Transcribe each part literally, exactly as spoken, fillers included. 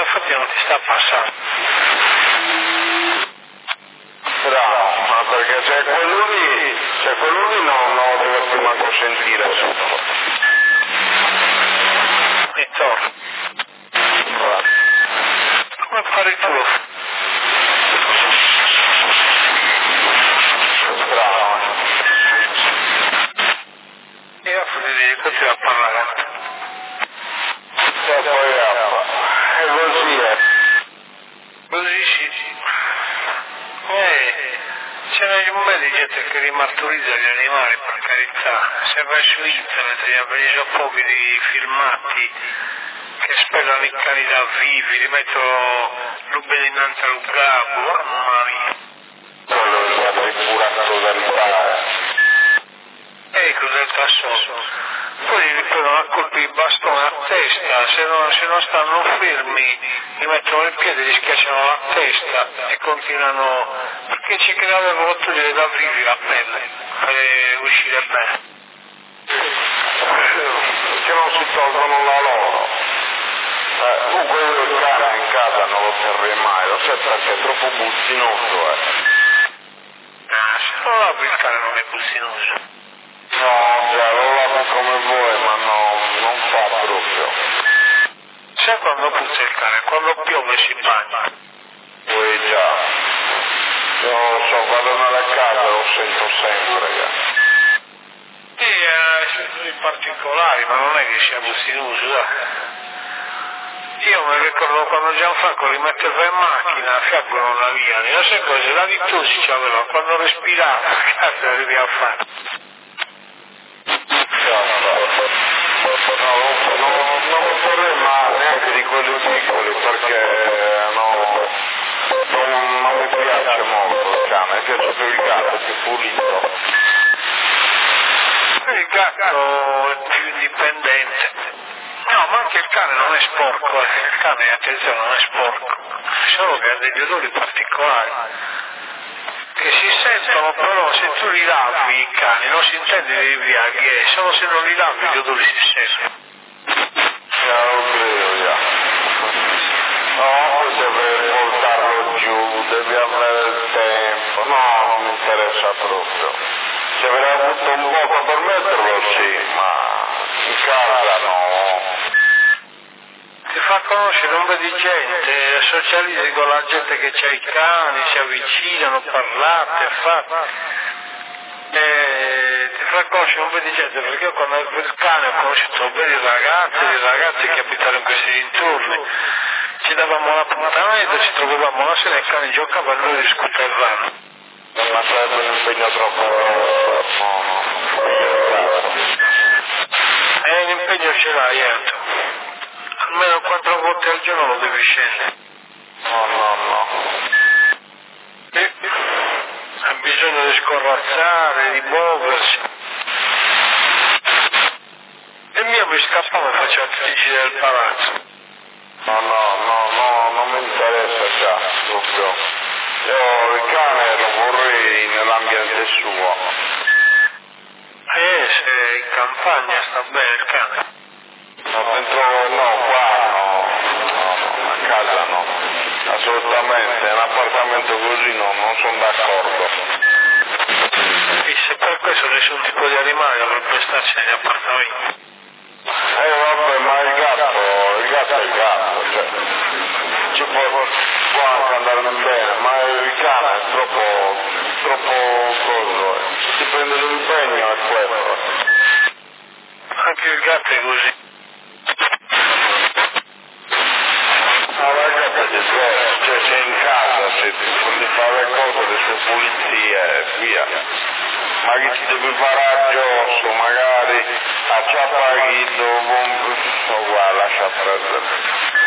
infatti non ti sta passando. Bravo, ma perché c'è quello lì, c'è quello lì non, non lo deve prima consentire sotto. E torno. Come fare tu? Bravo. E a fuori così a parlare. E poi è così è. Così sì. Eh, c'è un bel di gente che rimarturizza gli animali, per carità. Se vai su internet gli avvisi pochi di filmati che spellano i cani da vivi, li mettono l'ubbe dinanzi al gabbo, mamma mia. Quello che guarda il burattolo da ripare. E crudeltà solo. Poi gli prendono a colpi di bastone a testa, se non, se non stanno fermi gli mettono il piede, gli schiacciano la testa e continuano, perché ci creavano togliere da vivi la pelle, per uscire bene. Che non si tolgono la loro. Eh, comunque io il cane in casa non lo terrei mai, lo sai perché è troppo buzzinoso, eh. Ah, se non lavi il cane non è buzzinoso. No, già, lo lavo come vuoi, ma no, non fa proprio. Sai quando puzza il cane? Quando piove si bagna. Poi già. Io non lo so, vado nella casa e lo sento sempre, eh. Sì, eh, in particolari, ma non è che sia buzzinoso, dai. Io mi ricordo quando Gianfranco li metteva in macchina a fianco non la via, non so cosa, la vittosi c'aveva, quando respirava, cazzo arrivi a fare. No, no, non vorrei mai neanche di quelli piccoli perché no, non, non mi piace molto il cane, mi piace più il gatto, più pulito. Il gatto è più indipendente. No, ma anche il cane non è sporco, eh. Il cane, attenzione, non è sporco, solo che ha degli odori particolari che si sentono, però se tu li lavi i cani non si intende di via, che solo se non li lavi gli odori si sentono. Ya lo credo, ya. No, poi deve portarlo giù, devi avere il tempo, no, non mi interessa proprio. Se avrei avuto un poco per metterlo sì, ma in casa no. Ti fa conoscere un po' di gente, socializzi con la gente che c'ha i cani, si avvicinano, parlate, fate. E ti fa conoscere un po' di gente, perché io quando ero il cane ho conosciuto un po' di ragazzi, di ragazzi che abitavano in questi dintorni. Ci davamo l'appuntamento, ci trovavamo la sera e i cani giocavano e noi discutevamo. Ma sarebbe un impegno troppo grosso, no, no. E l'impegno ce l'hai, Anto. Almeno quattro volte al giorno lo devi scendere. No, no, no. E ha bisogno di scorrazzare, di muoversi. E il mio mi scappava e faceva tutti i giri del palazzo. No, no, no, no, non mi interessa già, proprio. Io il cane lo vorrei nell'ambiente suo. Eh, se in campagna sta bene il cane. No, dentro, no, qua no, no, no, a casa no, assolutamente, un appartamento così no, non sono d'accordo. E se per questo nessun tipo di animale dovrebbe starci negli appartamenti. Eh vabbè, ma il gatto, il gatto è il gatto, cioè, ci può, può anche andare bene, ma il cane è troppo, troppo coso, eh. Se ti prende l'impegno è quello. Anche il gatto è così. No, la gatta c'è diverso, cioè sei in casa, se ti fare le cose, le sue pulizie e via. Ma che ti devi fare addosso, magari acciappaghi dopo un po', guarda, lascia perdere.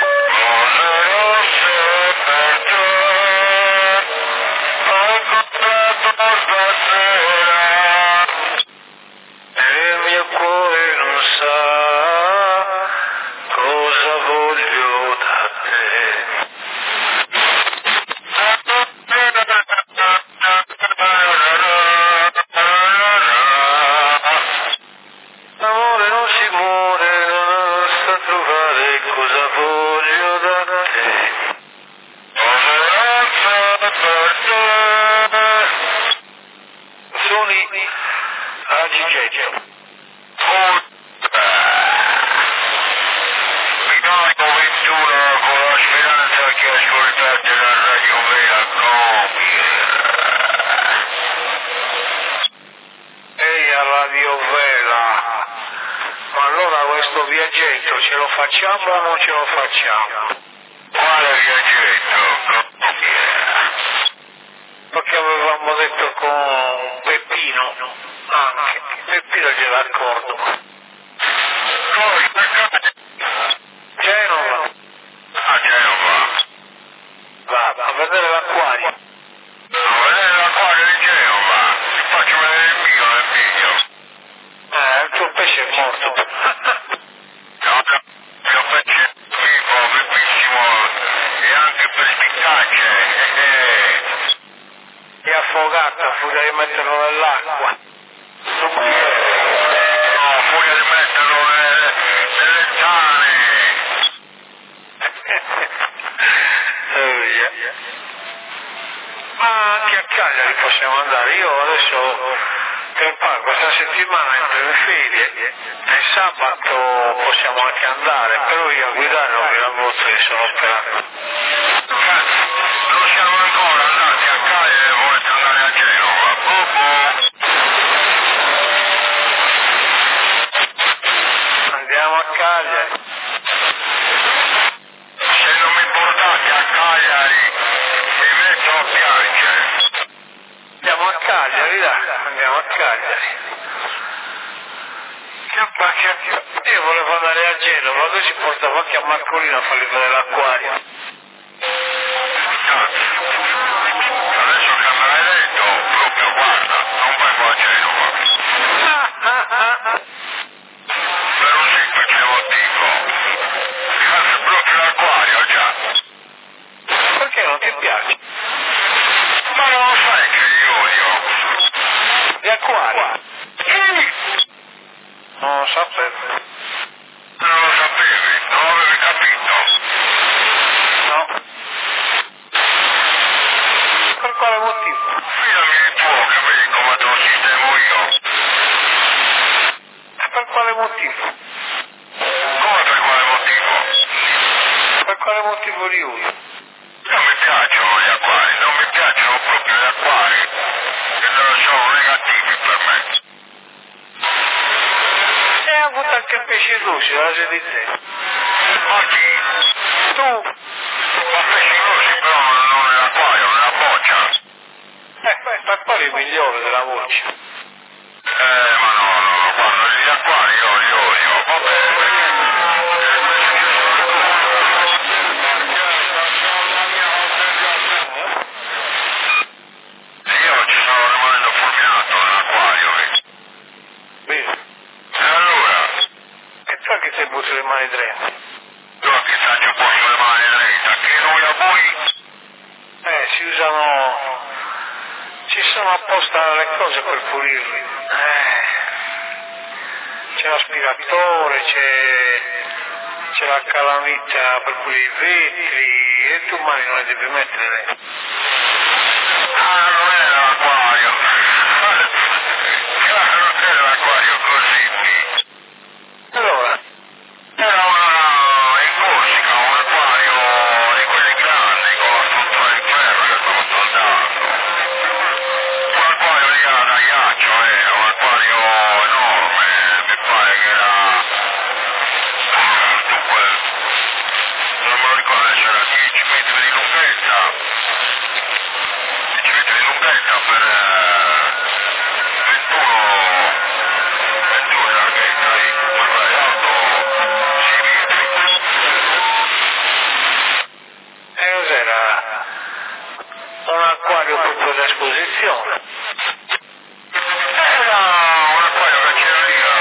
E il mio cuore non sa cosa voglio da te. L'amore non si muore, non sta a trovare cosa voglio da te. viaggetto ce lo facciamo o non ce lo facciamo? Quale viaggetto? Perché avevamo detto con Peppino anche, Peppino glielo d'accordo. Noi, Genova, a Genova. va a vedere l'acquario. A vedere l'acquario di Genova. Ti faccio vedere il mio nel video. Eh, il tuo pesce è morto. No, il pesce è vivo, vivissimo e anche perspicace. È affogato a furia di metterlo nell'acqua. No, furia di metterlo nelle, nelle tane. Oh, yeah. Ma anche a Cagliari possiamo andare. Io adesso per fare questa settimana entro in ferie e sabato possiamo anche andare, però io a guidare non vi lavoro che sono operato. Non siamo ancora andati a Cagliari e volete andare a Genova. Andiamo a Cagliari. Se non mi portate a Cagliari mi metto a piangere. Andiamo a Cagliari, dai, andiamo a Cagliari. Che perché io volevo andare a Genova, così portavo anche a Marcolino a fargli vedere l'acquario. Adesso che me l'hai detto, proprio guarda, non vengo a Genova. Per un semplice motivo. Cazzo, proprio l'acquario già. Perché non ti piace? Ma non lo sai che io odio. Gli acquari? Sì. Non lo sapevo. Non lo sapevi, non avevi capito. No. Per quale motivo? Fidami di tuo che vedi come te lo sistemo io. Per quale motivo? Come per quale motivo? Per quale motivo li usi? Non mi piacciono gli acquari, non mi piacciono proprio gli acquari. Che sono negativi per me. E ha avuto anche il pesce lucido, la si dice. Ma chi? Tu? Ma pesci grossi però non nell'acquario, nella boccia. Eh, per quale è il migliore della voce? Eh, ma no, no, no, guarda, gli acquari io li odio. Va bene. Io ci stavo rimanendo fulminato nell'acquario, vedi? Bene. E allora? E tu che sei buttato le mani dentro? Tu a chi sta ci posto le mani dritte? Che noi a voi? Eh, si usano... Ci sono apposta le cose per pulirli. Eh... C'è l'aspiratore, c'è... c'è la calamita per pulire i vetri e tu mani non le devi mettere dentro. Ah, non era l'acquario. Non era l'acquario così. Allora, Era una, in Corsica, un acquario di quelli grandi con la struttura di ferro che stavo soldando. Un acquario di da ghiaccio, era un acquario enorme, mi pare che era... Dunque, non me lo ricordo adesso, era dieci metri di lunghezza. dieci metri di lunghezza per eh, ventuno, ventuno di larghezza, e quello è alto sei metri. e cos'era? Un acquario proprio da esposizione. Era un acquario che c'era lì a...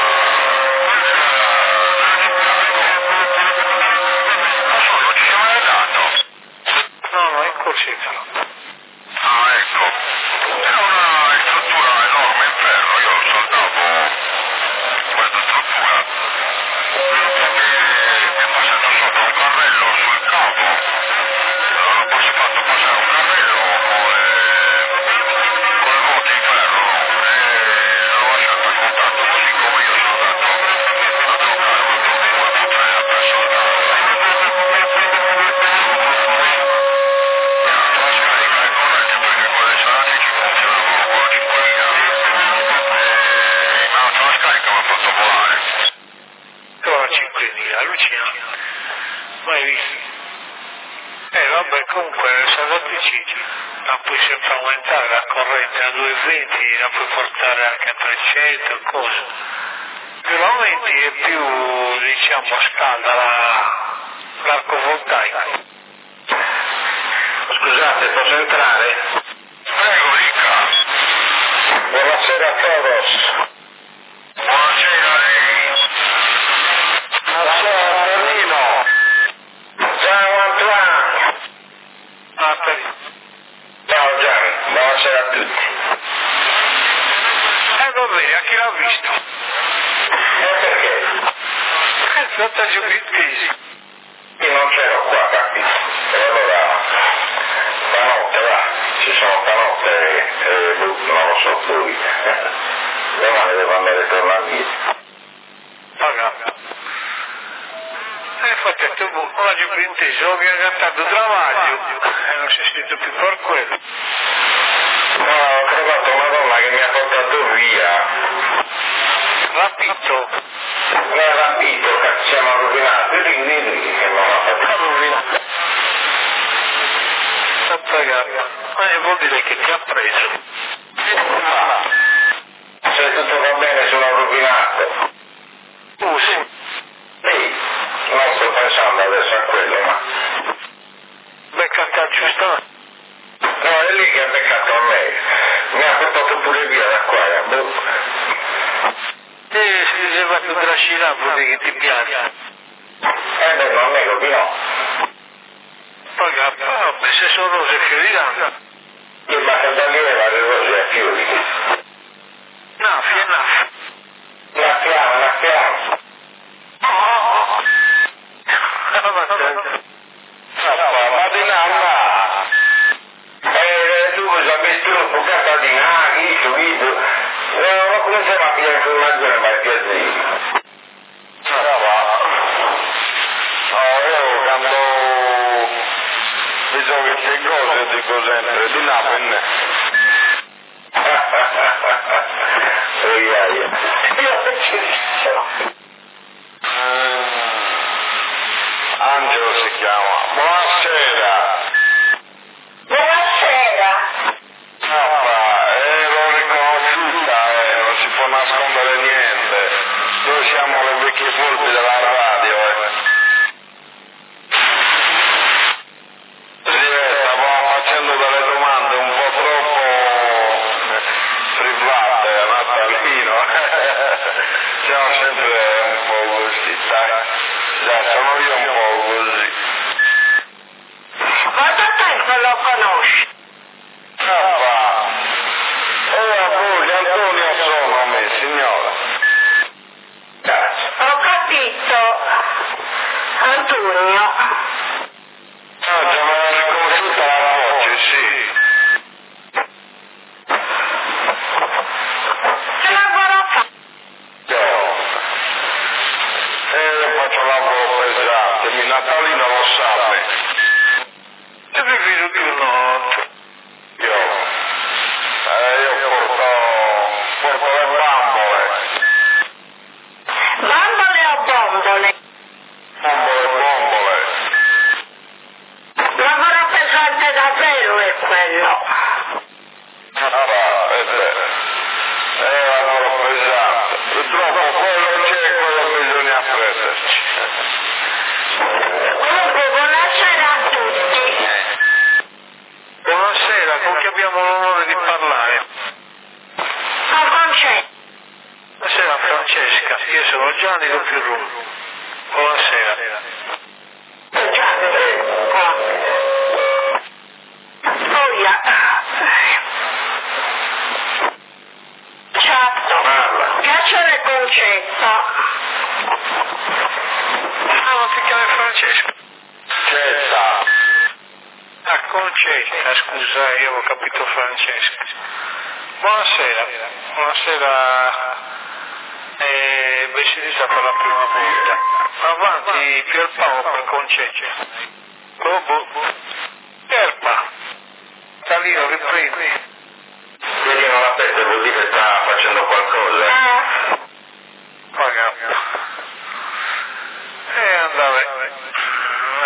Non so, non ci siamo mai dato. No, no, in Corsica. Ah, ecco. Era una struttura enorme in ferro, io soldavo questa struttura e mi è passato sopra un carrello sul capo. Allora poi si è fatto passare un carrello con le, con le ruote in ferro e l'ho lasciato a contatto così come io sono andato a giocare due putrelle per soldare. mai visto. Eh vabbè, comunque nel salvatici la puoi sempre aumentare la corrente a duecentoventi, la puoi portare anche a trecento, cose. Più la aumenti e più, diciamo, scalda la, l'arco voltaico. Scusate, posso entrare? Prego, dica. Buonasera a todos. Buonasera a lei. Buonasera Torino. Ciao Antoine. Ah, per... Ciao Gianni, buonasera a tutti. Eh va bene, a chi l'ha visto? E perché? È stata giubiltesi. Io non c'ero qua, capito? E allora, stanotte va, ci sono stanotte e non lo so lui. Domani devo andare a tornare via. Paga. E infatti tu una giubiltesi, ho gattato travaglio e non si sente più per quello. No, ho trovato una donna che mi ha portato via. Rapito. Mi ha rapito, che ci siamo rovinati, quindi che non ha fatto rovinato. Sta pagato. Ma vuol dire che ti ha preso. Se tutto va bene sono rovinato. Oh sì. Sì, non sto pensando adesso a quello, ma... Beccata giusta. No, è lì che ha beccato a me. Mi ha portato pure via da qua, eh. Boh. E si diceva più trascinare, vuol dire che ti piace. Eh beh, non nego di no. Paga, vabbè, se sono rose fioriranno. Io ma che da lì va le rose a fiori. Nafi e nafi. Naffiamo, naffiamo. Oh! Ma di nanna. Eh, tu cosa metti un po' cazzo di naghi, subito. No, ma come se ma piace informazione ma piacere. No, va. No, io quando vedo queste cose dico sempre di Napoli. Oia, io ci dicevo. Angelo si chiama. Buonasera. Buonasera. Papà, eh, l'ho riconosciuta, eh, non si può nascondere niente. Noi siamo le vecchie volpi della radio, eh. Sì, eh, stavamo facendo delle domande un po' troppo eh, private a Natalino. Siamo sempre un po' così, dai. Già, sono io un po' così. Ma da tempo lo conosci? Papà. Eh, appunto, Antonio sono me, signora. Grazie. Ho capito, Antonio. Ah, già me l'ha riconosciuta la voce, sì. Che lavoro fa? Io. Eh, faccio lavoro pesante, mi Natalino lo sa me. E mi vedo più notte. Io. Eh, io porto, porto le bambole. Bambole o bombole? Bombole, bombole. Lavoro pesante davvero è quello. Ah, eh beh. Eh, lavoro pesante. Purtroppo quello c'è, quello bisogna prenderci. Comunque, buonasera a tutti. Buonasera, con chi abbiamo l'onore di parlare? Con Concetto. Buonasera Francesca, io sono Gianni do Pirum. Buonasera. Gianni. Oia. Certo. Parla. Piacere Concetto. Ah, non ti chiami Francesca? Cetta. Ah, Concetta, scusa, io ho capito Francesca. Buonasera, buonasera, eh, Bessidisa per la prima volta. Avanti Pierpaolo per Concetta. Boh, boh. Pierpa, Talino, riprendi. Vedi non la peste vuol dire che sta facendo qualcosa. Eh. Paga. E andava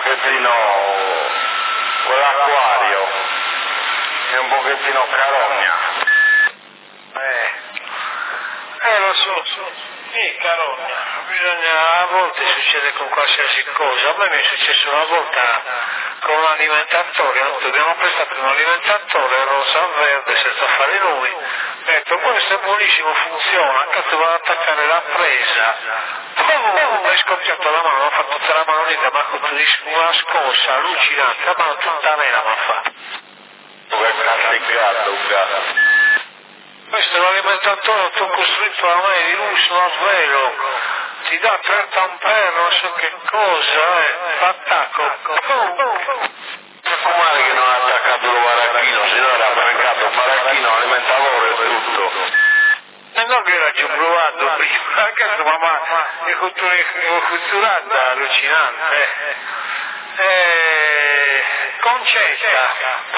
pochettino quell'acquario è un pochettino carogna. Eh, eh lo so, so. Sì, carogna, bisogna, a volte succede con qualsiasi cosa, a me mi è successo una volta con un alimentatore, abbiamo prestato un alimentatore rosa verde senza fare nomi, ho detto questo è buonissimo, funziona, cazzo vado ad attaccare la presa, pum, mi è scoppiato la mano, ho fatto tutta la mano lì, ma con una scossa allucinante, la mano tutta nera mi ha fatto. Dove è castiggato un gatto? Questo è l'alimentatore che ho costruito a me di lusso a svelo, ti dà trenta ampere, non so che cosa, eh, attacco. Ma com'è che non ha attaccato il baracchino, se no era brancato il baracchino, alimentatore e tutto. E non che era già provato prima, anche se mamma è culturata allucinante. Eh, Concetta.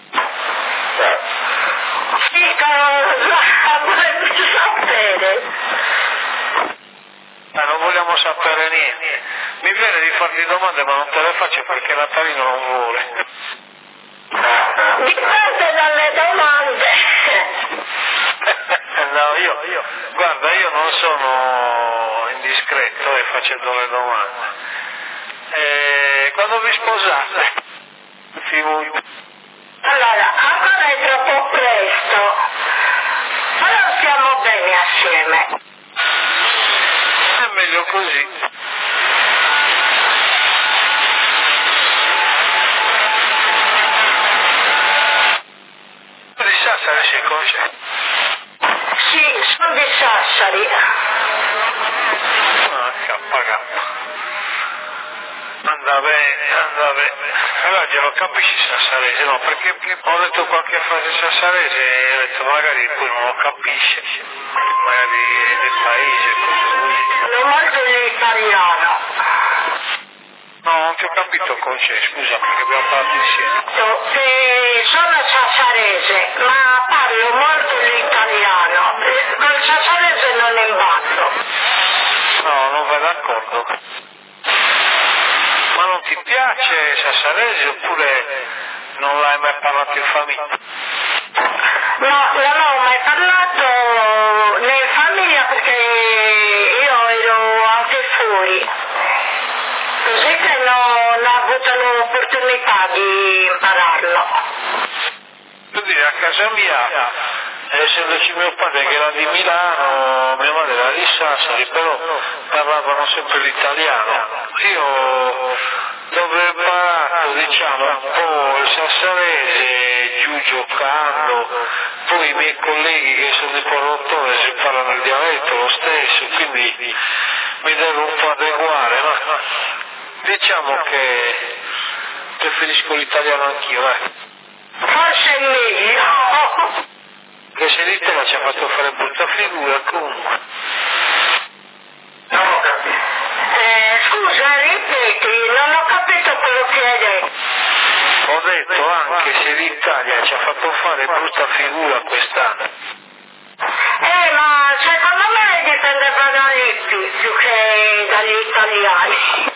Sì, cosa vorrei sapere? Ma non vogliamo sapere niente. Mi viene di farti domande ma non te le faccio perché Natalino non vuole. Dipende dalle domande. No, io, io, guarda, io non sono indiscreto e facendo le domande. E quando vi sposate? Allora, ancora è troppo presto, però stiamo bene assieme. È meglio così. Di Sassari si conosce? Sì, sono di Sassari. Ah, K K. Anda bene, anda bene. Allora già lo capisci sassarese, no? Perché ho detto qualche frase sassarese e ho detto magari poi non lo capisce, magari è del paese, cose così. Non molto l'italiano. No, non ti ho capito Conce, scusa perché abbiamo parlato insieme. Eh, sono sassarese, ma parlo molto l'italiano. Col sassarese non imbatto. No, non vai d'accordo. Ma non ti piace sassarese oppure non l'hai mai parlato in famiglia? No, non ho mai parlato né in famiglia perché io ero anche fuori. Così che non ho avuto l'opportunità di impararlo. Per dire, a casa mia, essendoci mio padre che era di Milano, mia madre era di Sassari, però parlavano sempre l'italiano. Io dopo ho imparato, diciamo, un po' il sassarese giù giocando, poi i miei colleghi che sono di Porrottone si parlano il dialetto lo stesso, quindi mi devo un po' adeguare, ma diciamo che preferisco l'italiano anch'io, dai. Forse è meglio. Che se lì te la ci ha fatto fare brutta figura comunque. Non ho capito. Eh, scusa, ripeti, non ho capito quello che hai detto. Ho detto anche se l'Italia ci ha fatto fare brutta figura quest'anno. Eh, ma secondo me dipendeva da Lippi più che dagli italiani.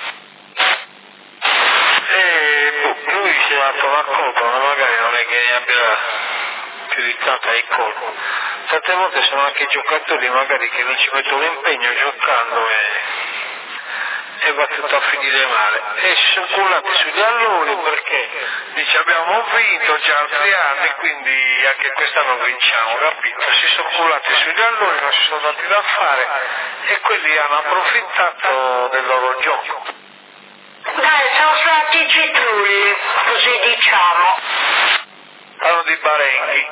E lui si è dato la colpa, ma magari non è che ne abbia più di tanta di colpa. Tante volte sono anche giocatori magari che non ci mettono l'impegno giocando e, e va tutto a finire male. E si sono cullati sugli allori perché dice abbiamo vinto già altri anni, quindi anche quest'anno vinciamo, capito? Si sono cullati sugli allori, non si sono dati da fare e quelli hanno approfittato del loro gioco. Dai, sono stati citrulli, così diciamo. Parlo di Barenghi.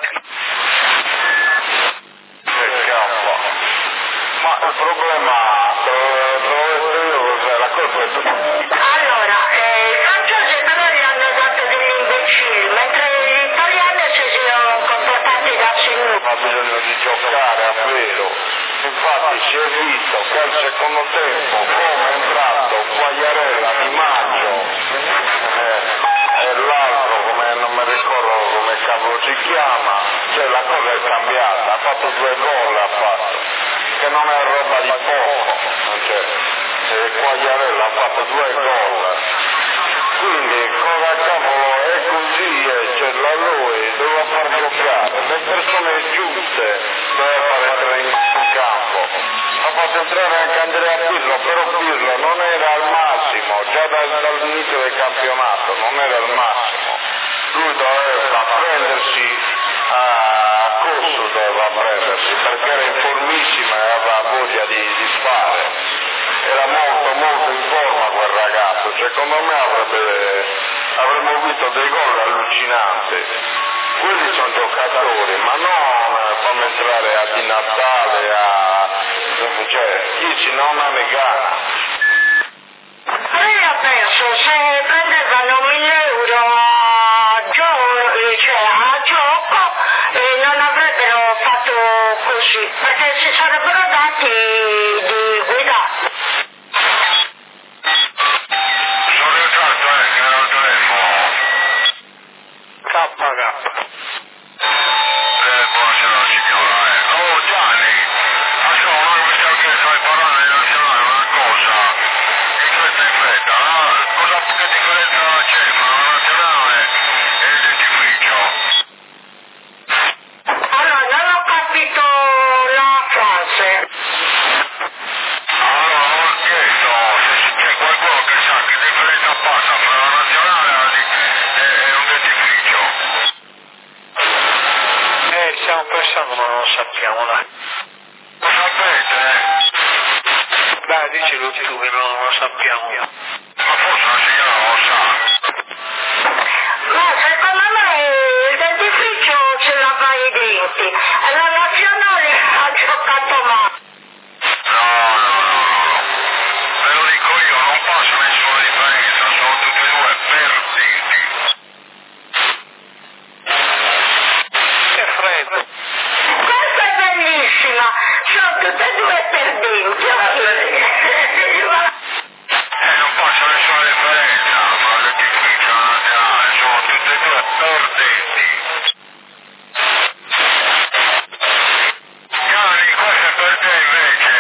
Che cavolo. Ma il problema, te lo detto io cos'è, la colpa è tutta. Allora, eh, i francesi però gli hanno dato degli imbecilli, mentre gli italiani si sono comportati da signori. Ha bisogno di giocare a vero. Infatti si è visto che al secondo tempo come è entrato Quagliarella Di Maggio eh, e l'altro come non mi ricordo come cavolo si chiama, cioè la cosa è cambiata, ha fatto due gol ha fatto, che non è roba di poco, cioè, eh, Quagliarella ha fatto due gol Quindi cosa cavolo è così, eh, cioè la lui doveva far giocare, le persone giuste doveva far entrare in, in campo. Ha fatto entrare anche Andrea Pirlo, però Pirlo non era al massimo, già dal, dall'inizio del campionato non era al massimo. Lui doveva prendersi a corso, doveva prendersi, perché era in formissima e aveva voglia di, di fare. Era molto molto in forma quel ragazzo, secondo me avrebbe, avremmo visto dei gol allucinanti. Quelli sono giocatori, ma non come entrare a Di Natale, a cioè chi ci non ha ne gana. Io penso se prendevano mille euro a, gio- cioè a gioco eh, non avrebbero fatto così, perché si sarebbero dati di guidare. Sono entrato eh, che era il telefono. K K. Eh, buonasera signora. Eh. Oh Gianni, ascolta, noi mi stiamo chiedendo di parlare di nazionale una cosa, in fretta in fretta, no? Cosa che differenza c'è fra la nazionale e il dentifricio? Allora, non ho capito la frase. Allora, non ho chiesto se c'è qualcuno che sa che differenza passa fra la nazionale e un dentifricio. Eh, stiamo pensando ma non lo sappiamo, dai. Lo sapete? Dai, dicelo tu che non lo sappiamo. Ma forse la signora lo sa. No, secondo me il dentifricio ce l'aveva i denti e la nazionale ha giocato male. No, no, no, no. Ve lo dico io, non passa nessuna differenza, sono tutti e due perdenti. Che freddo. Questa è bellissima, sono tutte e due perdenti. E non passa nessuna differenza, ma il dentifricio e la nazionale sono tutti e due perdenti. Gianni, questo è per te invece.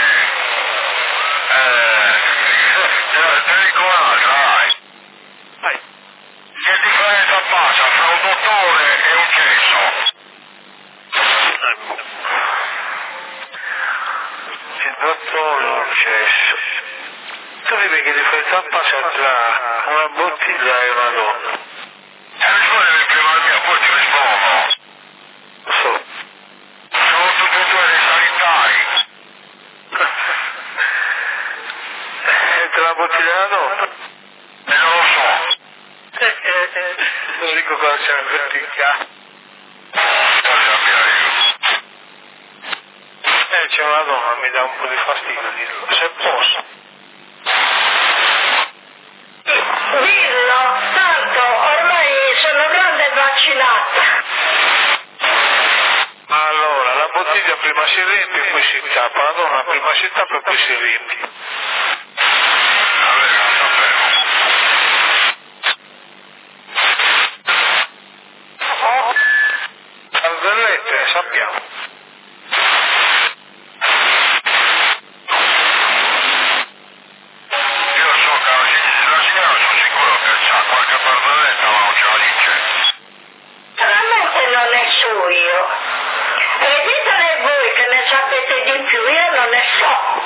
Eh, te, te dico un'altra, dai. Dai. Che differenza passa fra un dottore e un cesso? Il dottore Orcesso. Tu vedi che differenza passa tra una bottiglia e una donna? E rispondere prima al mio, poi ti rispondo. Lo so. Sono tutti e due dei sanitari. E tra la bottiglia e la donna? E non lo so. Eh, eh, eh. Non dico cosa c'è nel verticale. Poi sappia io. Eh, c'è una donna, mi dà un po' di fastidio dirlo. Se posso. Dillo, tanto ormai sono grande e vaccinata. Allora, la bottiglia prima si riempie e poi si tappa. La donna prima si tappa e poi si riempie. Allora non sapevo. Oh. Barzellette, ne sappiamo. Io so che la sig- la signora sono sicuro che sa qualche barzelletta, ma non ce la dice. Veramente non ne so io. E ditene voi che ne sapete di più, io non ne so.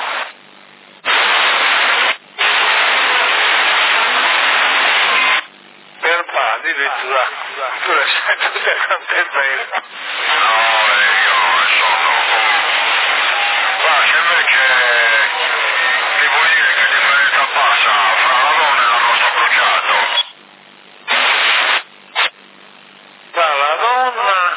Per pa, dimmi tu, va. Tu le sai tutte quante bene. No, eh, io non ne so, no. Guarda, se invece devo dire che differenza passa fra la donna e l'arrosto bruciato. Tra la donna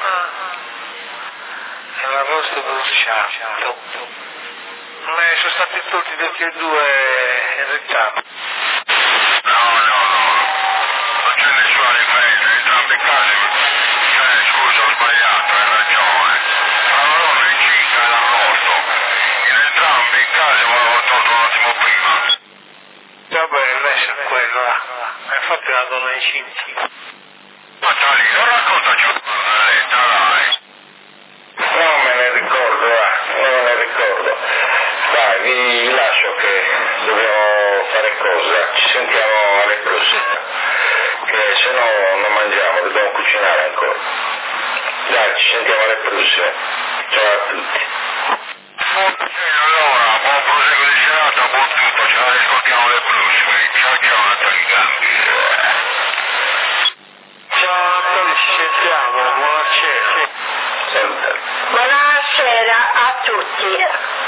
e l'arrosto bruciato. Ma sono stati tutti tutti e due in ritardo. No, no, no, non c'è nessuna differenza, in entrambi i casi, cioè scusa ho sbagliato, hai ragione, tra la donna incinta e l'arrosto, in entrambi i casi volevo tolto un attimo prima. Vabbè, lascia quello, là. Infatti la donna incinta. Ma Tali, non raccontaci una barzelletta, dai. Non me ne ricordo, va, non me ne ricordo. Dai, vi lascio che dobbiamo fare cosa, ci sentiamo alle prossime. che se no non mangiamo, dobbiamo cucinare ancora. Dai, ci sentiamo alle prossime. Ciao a tutti. Allora, buon proseguo di serata, buon tutto, ce la riscontriamo alle prossime. Ciao ciao Natali Gambi. Ciao Natali, ci sentiamo, buonasera. Salute. Buonasera a tutti.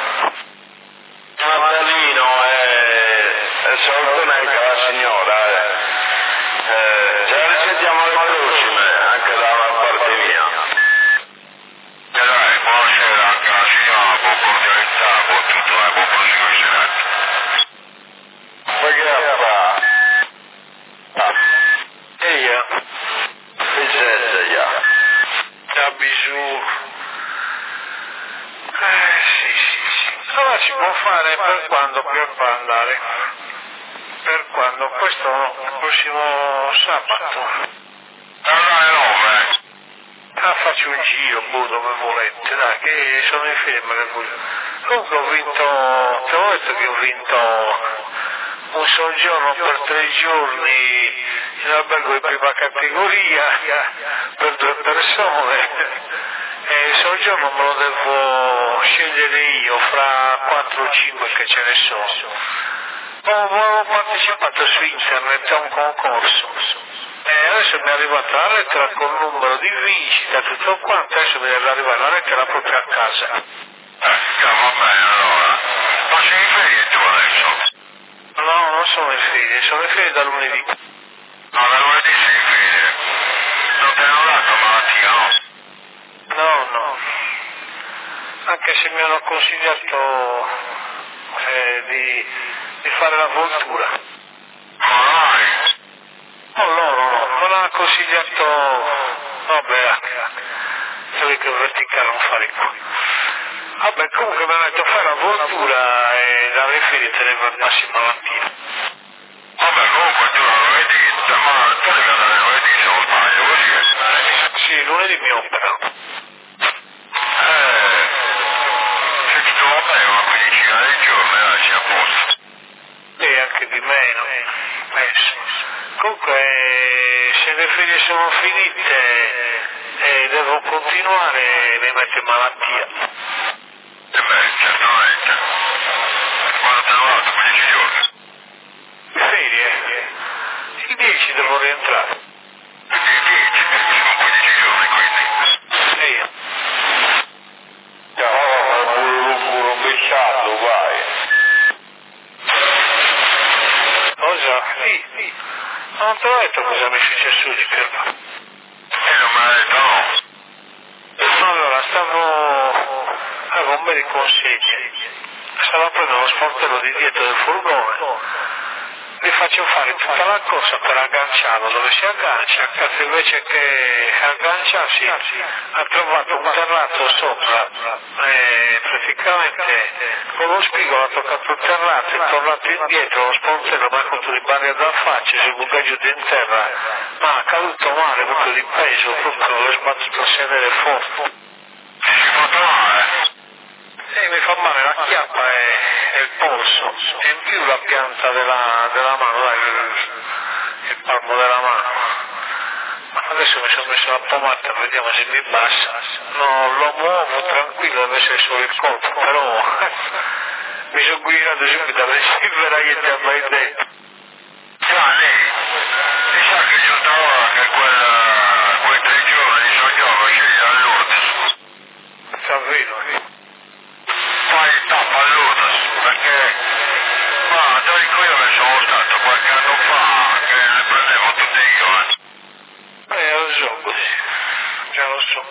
Natalino, eh, saluto anche la signora, eh. Eh, ce la risentiamo alle prossime, anche da una parte mia. E dai, buonasera anche alla signora, buon cordialità, buon tutto, eh, buon proseguo di serata. Perché fa? Ah, Eia, Vicente, già. da bisù. Eh, sì, sì, sì. Allora si può fare per quando, per quando andare? Per quando? Questo no, il prossimo sabato. Alle nove. Ah, faccio un giro, boh, dove volete, dai, che sono in ferma che voglio. Comunque ho vinto, ti ho detto che ho vinto un soggiorno per tre giorni in albergo di prima categoria per due persone e il soggiorno me lo devo scegliere io fra quattro o cinque che ce ne sono. Ho partecipato su internet a un concorso e adesso mi è arrivata la lettera con il numero di vincita, tutto quanto, adesso mi deve arrivare la lettera proprio a casa. Eh, va bene allora. Ma sei in ferie tu adesso? No, non sono in ferie, sono in ferie da lunedì. No, da lunedì sei in ferie. Non ti hanno dato malattia, no? No, no. Anche se mi hanno consigliato eh, di, di fare la voltura. Ma dai! No, loro no, me l'hanno consigliato, vabbè, quelli che verticale non fare qui. Vabbè, comunque mi hanno detto fare la voltura e dalle ferie te ne va al massimo malattia. Vabbè, comunque tu non l'hai detto, ma tu devi andare lunedì se non sbaglio, così è. Sì, lunedì mi opera. Eh, se ti trovo bene una quindicina di giorni, dai, sia a posto. E anche di meno, penso. Comunque, se le ferie sono finite e devo continuare, mi mette malattia. E beh, certamente. Quando te ne ho dato, quindici giorni? Ferie? Il dieci devo rientrare. Il dieci? Sono quindici giorni, quindi? Sì. Ciao, pure un becciato, vai. Cosa? Sì, sì. Non te l'ho detto cosa mi è successo oggi, Pierpa. E non me l'ha detto, no. Allora, stavo... avevo un bel di consegne. Stavo a prendere lo sportello di dietro del furgone. Mi faccio fare tutta la cosa per agganciarlo dove si aggancia. Cazzo, invece che agganciarsi, ha trovato un terrazzo sopra. E praticamente con lo spigolo ha toccato il terrazzo, è tornato indietro, lo sportello mi ha fatto di barriera dalla faccia, si è bucato giù in terra, ma ha caduto male, proprio di peso, proprio l'ho sbattuto a sedere forte. Si è fatto male? E mi fa male la chiappa e, e il polso, e in più la pianta della, della mano, dai, il, il palmo della mano. Adesso mi sono messo la pomata, vediamo se mi basta. No, lo muovo tranquillo, deve essere solo il colpo, però mi sono guidato subito a vedere che ti ha mai detto. Sa, lei, mi sa che giunta ora che quella, quei tre giorni di soggiorno sceglie a Lourdes. Davvero? Fai tappa a Lourdes, perché, ma te lo dico io che sono stato qualche anno fa, che ne prendevo tutti io, eh. Eh, lo so così, già lo so.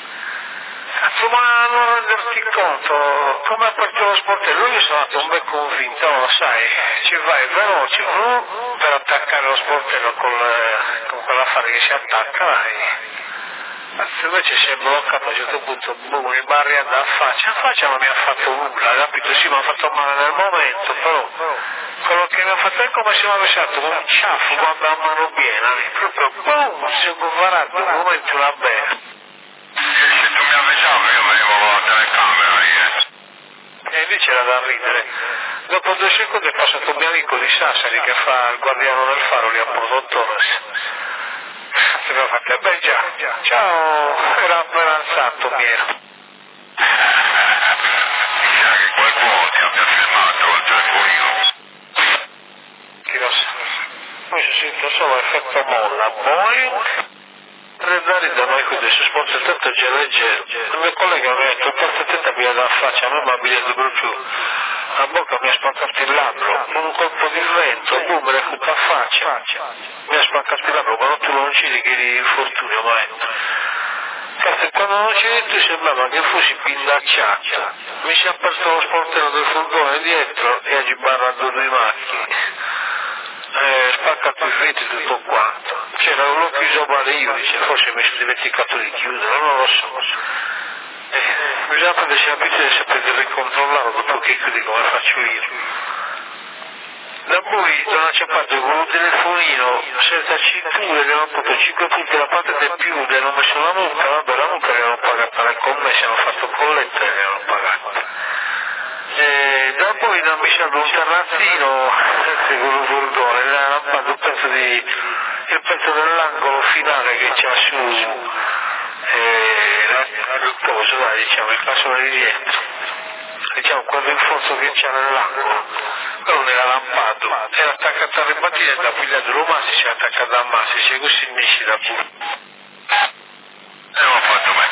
Cazzo, ma non renderti conto, come ha partito lo sportello? Io sono stato un bel convinto, lo sai, ci vai veloce, blu, per attaccare lo sportello con, con quell'affare che si attacca, vai. Cazzo, invece si è bloccato a un certo punto, boom, mi barriera da faccia, a faccia non mi ha fatto nulla, capito? Sì, mi ha fatto male nel momento, però quello che mi ha fatto è come se mi avesse dato un ciaffo quando a mano piena, proprio boom, si è guardato un momento una bella. Se tu mi avvisavi io venivo con la telecamera lì, eh. E invece era da ridere. Dopo due secondi è passato un mio amico di Sassari che fa il guardiano del faro lì a Porto Torres. abbiamo fatto, beh già, ciao, era un avanzato mio. Mi sa che qualcuno ti abbia filmato col telefonino. Chi lo sa? Poi si sente solo effetto molla, Boeing. Redari da noi qui adesso sponsor tanto già leggero. Il mio collega mi ha detto, porta tetta via dalla faccia, a me mi ha bigliato proprio. La bocca mi ha spaccato il labbro, con un colpo di vento, boom, me ne fu a faccia. Mi ha spaccato il labbro, quando tu non ci che eri infortunio, ma è. Quando non ci detto sembrava che fossi pindacciato. Mi si è aperto lo sportello del furgone dietro e ha gibarrato due macchine. Eh, spaccato i vetri tutto quanto. C'era l'ho chiuso male io, dice, forse mi sono dimenticato di chiudere, non lo so. Eh, bisogna prendersi l'abitudine di sapere ricontrollare dopo che chiudi come faccio io. Da poi non ha ciapato con un telefonino senza cinture, abbiamo avuto cinque punti la parte del più, gli hanno messo la multa, vabbè la multa l'hanno pagata le commesse, hanno fatto colletta e l'hanno pagata. E da poi hanno messo un terrazzino con un furgone, ne hanno fatto un pezzo di, il pezzo dell'angolo finale che c'ha su eh, il coso, dai, diciamo, il caso di dietro. Diciamo quello in fondo che c'era nell'angolo, quello non era lampato, era attaccato alle battine da pigliato lo massi, si è attaccato al massi, si è così messi da pure. E ho fatto me.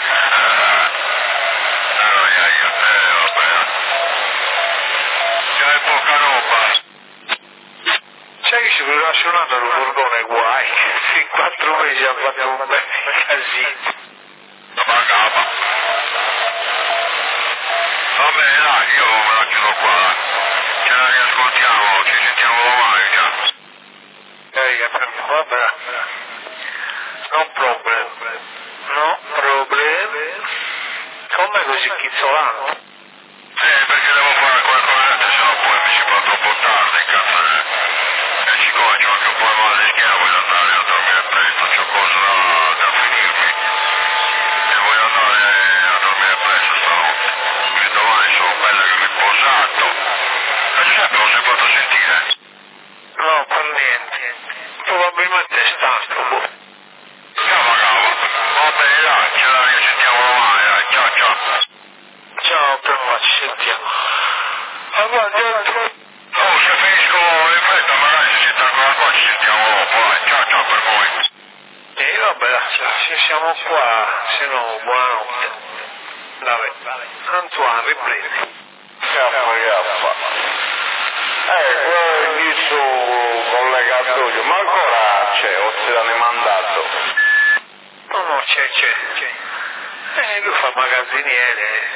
Eh, io, io, eh, vabbè. C'è poca roba. Sai che ci voleva suonare un furgone guai, in quattro mesi ha fatto un bel casino. La pagava. Va bene, dai, io me la chiudo qua. Ce la riascoltiamo, ci sentiamo domani già. Eh, vabbè. No problem. No problem. Com'è così chizzolando? Eh, perché devo fare qualcosa, se no poi mi si fa troppo tardi in casa. E siccome c'ho anche un po' di mal di schiena, voglio andare a dormire presto, c'ho cose da, da finirmi. E voglio andare a dormire presto stanotte. Quindi domani sono bello che riposato. E Giuseppe non si è fatto sentire? No, per niente. Probabilmente è stanco, boh. Cava cava. Va bene, dai, ce la risentiamo domani, dai, ciao ciao. Ciao, per qua ci sentiamo. Allora, dentro. Oh, se finisco in fretta, magari se siete ancora qua ci sentiamo dopo, dai, ciao ciao per voi. E vabbè, se siamo qua, se no, buonanotte. Vabbè, Antoine, riprendi. Cappa cappa. Eh, quello su collegato, ma ancora c'è, o se l'hanno mandato? No, no, c'è, c'è, c'è. Eh, lui fa magazziniere.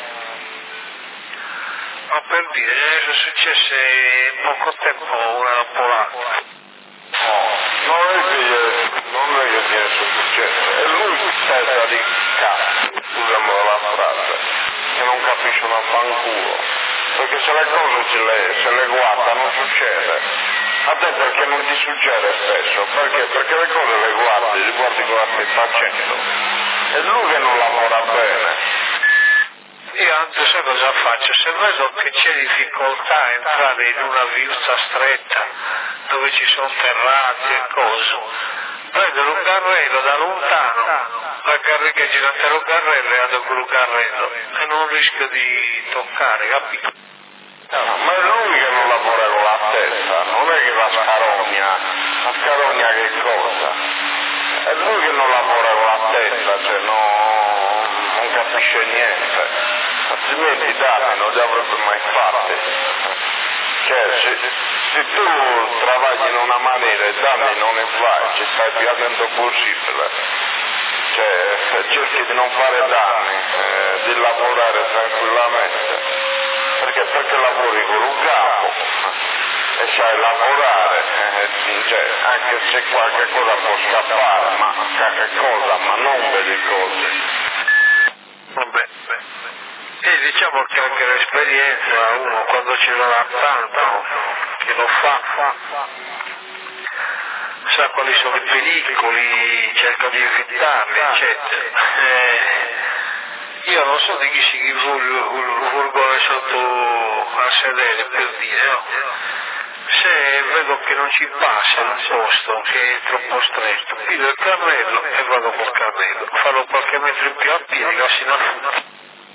Ma per dire, è successe in poco tempo una polacca. No, non è che, non è che tiene successo, è lui testa di cazzo, scusami la frase, che non capisce una fanculo. Perché se le cose se le, se le guarda non succede. A te perché non ti succede spesso? Perché? Perché le cose le guardi, le guardi cosa stai facendo. È lui che non lavora bene. Io anche so cosa faccio, se vedo che c'è difficoltà a entrare in una viuzza stretta dove ci sono terrazzi e cose, prendo un carrello da lontano, la carrica girante lo carrello e vado con il carrello e non rischio di toccare, capito? No, ma è lui che non lavora con la testa, non è che la scarogna, la scarogna che cosa? È lui che non lavora con la testa, cioè no, non capisce niente. Altrimenti i danni non li avrebbe mai fatti. Cioè, se, se tu travagli in una maniera e danni non ne fai, ci stai più attento possibile. Cioè, cerchi di non fare danni, eh, di lavorare tranquillamente. Perché? Perché lavori con un capo e sai lavorare, eh, cioè, anche se qualche cosa può scappare, ma qualche cosa, ma non delle cose. Vabbè. E diciamo che anche l'esperienza, uno quando ci lavora tanto, che lo fa, sa quali sono i pericoli, cerca di evitarli, eccetera. Eh, io non so di chi si chiude il furgone sotto al sedere, per dire, no? Se vedo che non ci passa in un posto che è troppo stretto, piglio il carrello e vado col carrello, farò qualche metro in più a piedi, così non...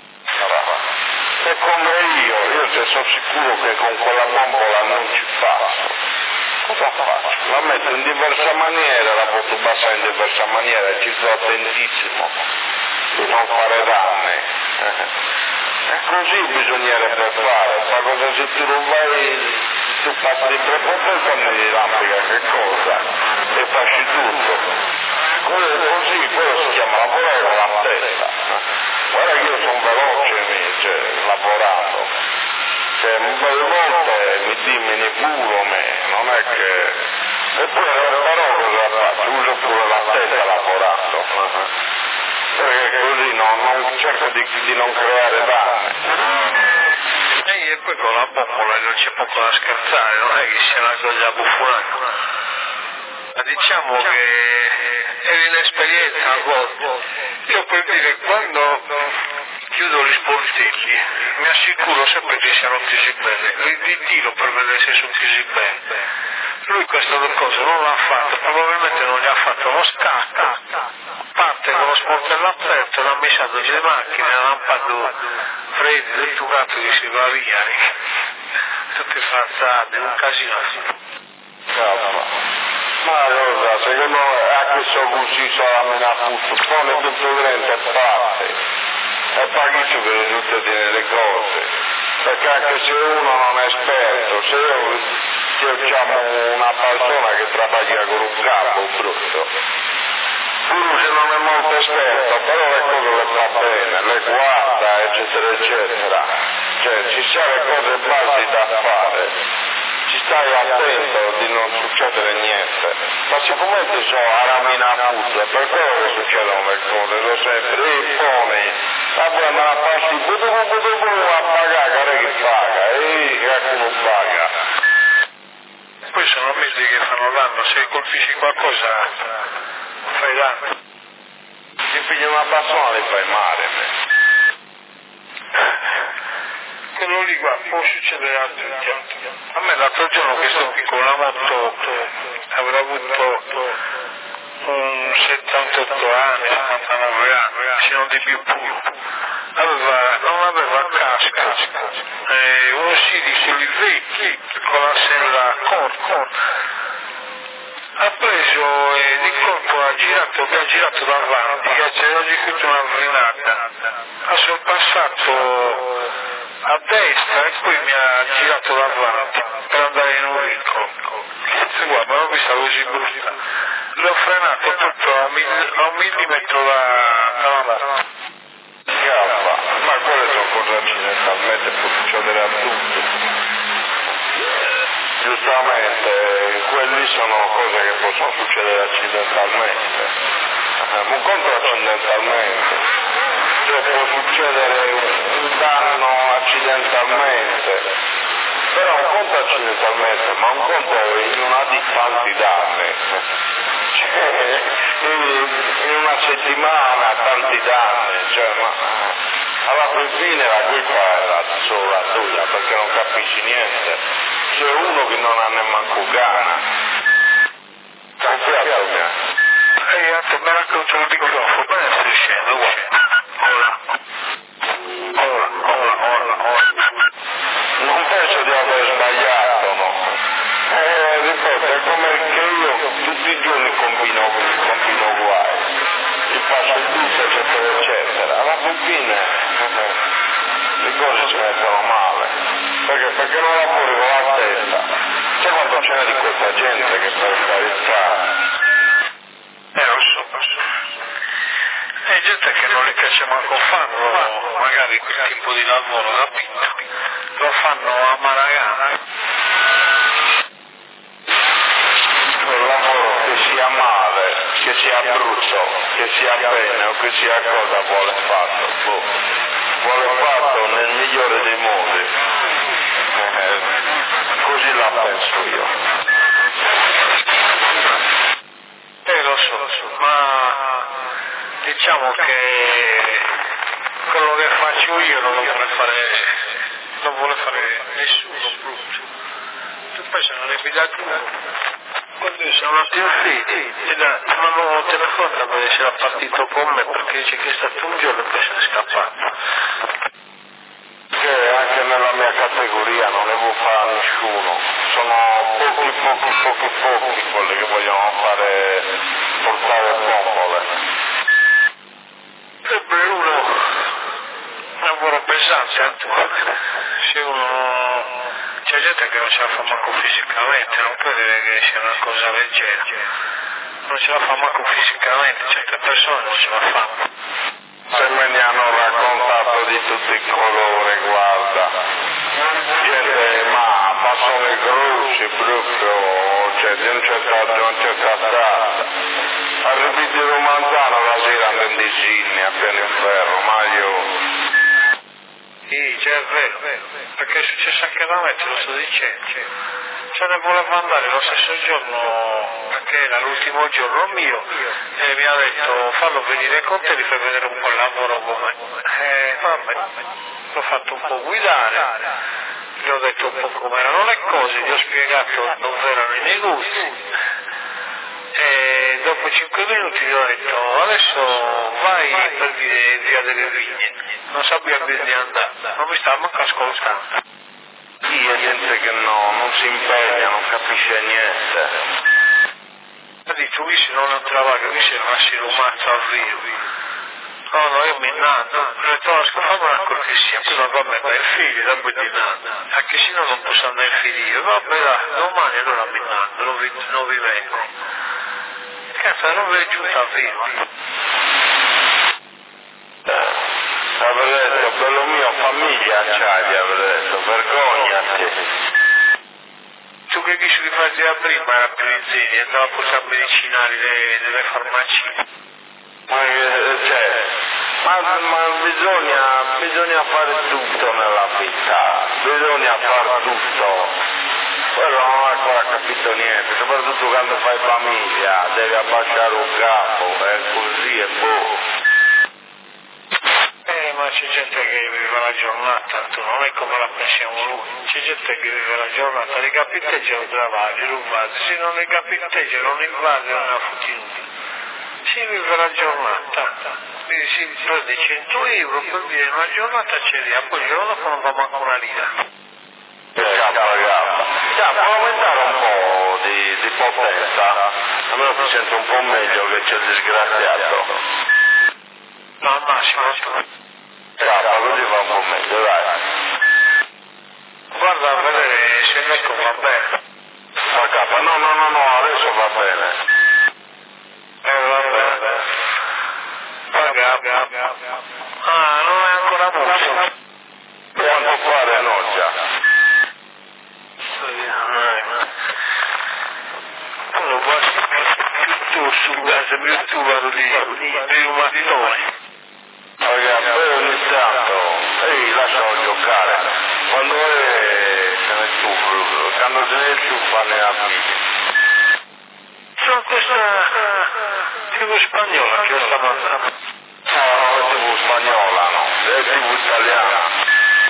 E come io, io se sono sicuro che con quella bombola non ci passo, cosa faccio? La metto in diversa maniera, la posso passare in diversa maniera, ci sto attentissimo di non fare danni. E così bisognerebbe fare, ma cosa se tu non vai, tu passi di prepotenza di lampica, che cosa? E facci tutto. Così, quello si chiama lavorare con la testa. Guarda che io sono veloce, cioè, lavorando. Cioè, un po' di volte mi dimmi pure me, non è che... Eppure però cosa faccio? Uso pure la testa lavorando. Perché così no, non cerco di, di non creare danni. E poi con la bombola non c'è poco da scherzare, non è che sia una cosa buffonata. Ma diciamo che è l'inesperienza a volte. Io per dire, quando chiudo gli sportelli, mi assicuro sempre che siano chiusi bene, li tiro per vedere se sono chiusi bene. Lui questa cosa non l'ha fatto, probabilmente non gli ha fatto uno scatto, parte con lo sportello aperto, l'ha messo nelle macchine, l'ha lampato freddo, lettugato che si va via, tutte fazzate, un casino. Ma allora, secondo me, anche se così solamente a tutto, pone tutto dentro e parte, e paghi su per tutte le cose, perché anche se uno non è esperto, se io, io chiamo una persona che lavora con un capo brutto, uno se non è molto esperto, però le cose le fa bene, le guarda, eccetera, eccetera, cioè ci sono le cose basi da fare. Ci stai attento di non succedere niente, ma siccome ti so aramina puzza, per quello che succedono le cose, lo sempre, e pone, la prima la passi, budu budu budu a pagare, che paga, e qualcuno paga. Poi sono mezzi che fanno danno, se colpisci qualcosa fai danno. Se pigli una persona li fai male, me. Quello lì, guarda, può succedere a tutti. A me l'altro giorno che sto qui con la moto, avrò avuto un settantotto anni, settantanove anni, se non di più pure. Aveva, non aveva casca, eh, uno si dice il vecchi con la sella corta. Ha preso e di colpo ha girato, mi ha girato davanti, che c'era già una frenata. Ha sorpassato a destra e poi mi ha girato davanti per andare in un vicolo. Guarda, non mi stavo così brutta. L'ho frenato tutto a un, mill- a un millimetro da, dalla mano. Gaffa, ma quelle sono cose accidentalmente, può succedere a tutti. Giustamente, quelli sono cose che possono succedere accidentalmente. Un conto accidentalmente, cioè può succedere un danno accidentalmente, però un conto accidentalmente, ma un conto in una di tanti danni, cioè in una settimana tanti danni, cioè, ma alla fine la colpa è la sola tua, perché non capisci niente, c'è uno che non ha nemmeno gana, confiato me. E anche me racconto il microfono, bene stai scendo, guarda. Ora, ora, ora, ora, ora. Non penso di aver sbagliato, no? Eh, ripeto, è come che io tutti i giorni combino, combino guai, ci faccio tutto, eccetera, eccetera. Alla fine le cose si mettono male, perché, perché non lavori con la testa. C'è quanto c'è di questa gente che per carità. Eh, lo so, lo so. E gente che non li piace manco farlo, magari quel tipo di lavoro, capito? Lo fanno a Maragana. Un lavoro che sia male, che sia brutto, che sia bene o che sia cosa vuole fatto, boh. Vuole fatto nel migliore dei modi. Eh, così la penso io. Eh, lo so, lo so, ma diciamo che quello che faccio io non lo vuole fare, non vuole fare nessuno brutto. e poi se non è invitato uno. Quando io sono andato in fede, mi hanno telefonato perché c'era partito con me perché dice che è stato un giorno e poi se n'è scappato. Che anche nella mia categoria non ne può fare nessuno, sono pochi pochi pochi pochi quelli che vogliono fare, portare bombole. Sempre uno, un lavoro pesante, se uno, c'è gente che non ce la fa manco fisicamente, non può dire che sia una cosa leggera, non ce la fa manco fisicamente, certe persone non ce la fanno. Se me ne hanno raccontato di tutti i colori, guarda, gente ma passano grossi proprio, cioè di un certo, di una certa stazza. Arrivi di Romanzano la sera andando in Disilni a pieno ferro, ma io... Sì, cioè è vero, perché è successo anche da me, te lo sto dicendo. Se ne voleva andare lo stesso giorno, perché era l'ultimo giorno mio, e mi ha detto fallo venire con te, gli fai vedere un po' il lavoro come. E vabbè, l'ho fatto un po' guidare, gli ho detto un po' come erano le cose, gli ho spiegato dove erano i negozi. E dopo cinque minuti gli ho detto adesso vai per via, via delle vigne, non sapeva di andare, non mi stava manco ascoltando. Sì, è gente che no, non si impegna, non capisce niente. Ha detto qui se non travaglio, qui se non si romazza al rio. No, no, io mi nato, ho detto ascolta, fammi una cortesia, prima vabbè vai il figlio, dopo di nato, anche se no non posso andare in figlio, vabbè dai, domani allora mi nato, non vi, non vi vengo. Cazzo, non vi è giunta vivo. Eh, avrei detto, bello mio, famiglia c'hai, gli avrei detto, vergognati. Tu che dici di fare prima era più in zeni, andava a portare medicinali nelle, nelle farmacie. Ma, eh, cioè, ma, ma bisogna, bisogna fare tutto nella vita, bisogna fare tutto. Quello non ho ancora capito niente, soprattutto quando fai famiglia, devi abbassare un capo, è così e boh. Eh, ma c'è gente che vive la giornata, tu non è come la pensiamo noi, c'è gente che vive la giornata, li capitteggiano travagli, rubati, se non li capitteggiano, non invade, non è futtinuto. Si vive la giornata, quindi si prende cento euro per vivere una giornata ce li ha, poi il giorno dopo non va manco una lira. Scappa, scappa. Già, può aumentare un po' di, di potenza, almeno ti sento un po' meglio che c'è il disgraziato. No, al massimo. Scappa, così va un po' meglio, dai. Guarda a vedere se l'ecco va bene. Ma capa, no, no, no, no, adesso va bene. Eh, va bene. Paga. Ah, non è ancora molto. Quanto fare no già? Quello basta più su casa, più tu vado di, di un mattone. Ragazzi, poi ogni tanto, ehi, lascialo giocare. Quando è, se ne stufa, quando se ne stufa ne ha figli. Sono questa tivù spagnola che lo sta mandando. No, non è tivù spagnola, no, è tivù italiana.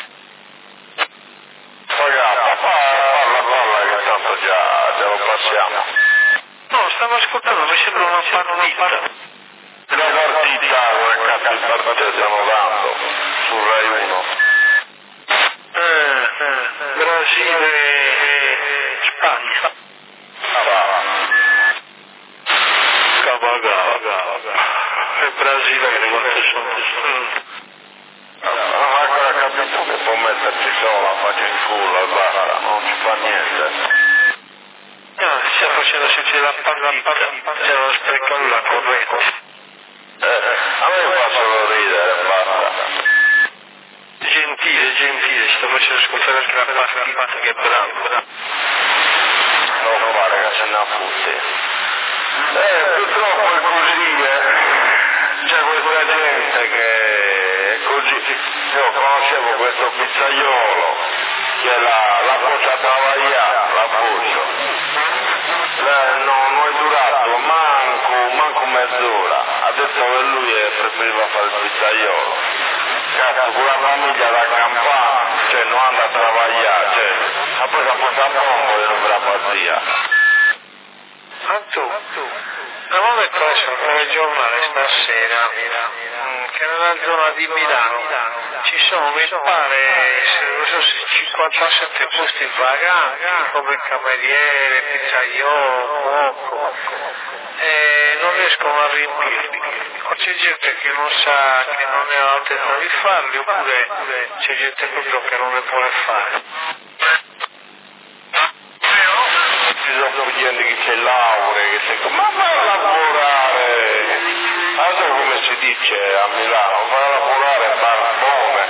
Ragazzi, parla, parla che tanto già, già lo passiamo. No, stavo ascoltando, mi sembra una partita. La partita, che cazzo di partita stiamo dando? Su Rai uno. Eh, eh, Brasile e Spagna. Ah, Cavagava. E Brasile quante sono? non ho ancora capito che può metterci solo la faccia in culo e basta, non ci fa niente. No, stiamo facendo sentire la partita, stiamo sprecando la corrente. Eh, a me mi fa solo ridere, basta. Gentile, gentile, sto facendo ascoltare anche la partita, che bravo. Non pare che se ne affutti. Eh, purtroppo è così, eh. C'è questa gente che è così. Io conoscevo questo pizzaiolo che la, la boccia travagliata, la boccia. Eh, no, non è durato manco, manco mezz'ora. Ha detto che lui preferiva fare il pizzaiolo. Cazzo, con la famiglia da campana, cioè cioè non anda a lavorare, cioè, ma poi la porta a bombo e non me la pazzia. Ma tu, avevo letto adesso il giornale stasera che nella zona di Milano ci sono, mi pare, non so se cinquantasette posti vaganti come cameriere, pizzaiolo, cuoco, e non riescono a riempirli. O c'è gente che non sa, che non è all'altezza di farli, oppure c'è gente proprio che non le vuole fare. Ci sono gente che c'è laurea, che c'è... Ma vai a lavorare! Adesso come si dice a Milano, vai a lavorare a barbone.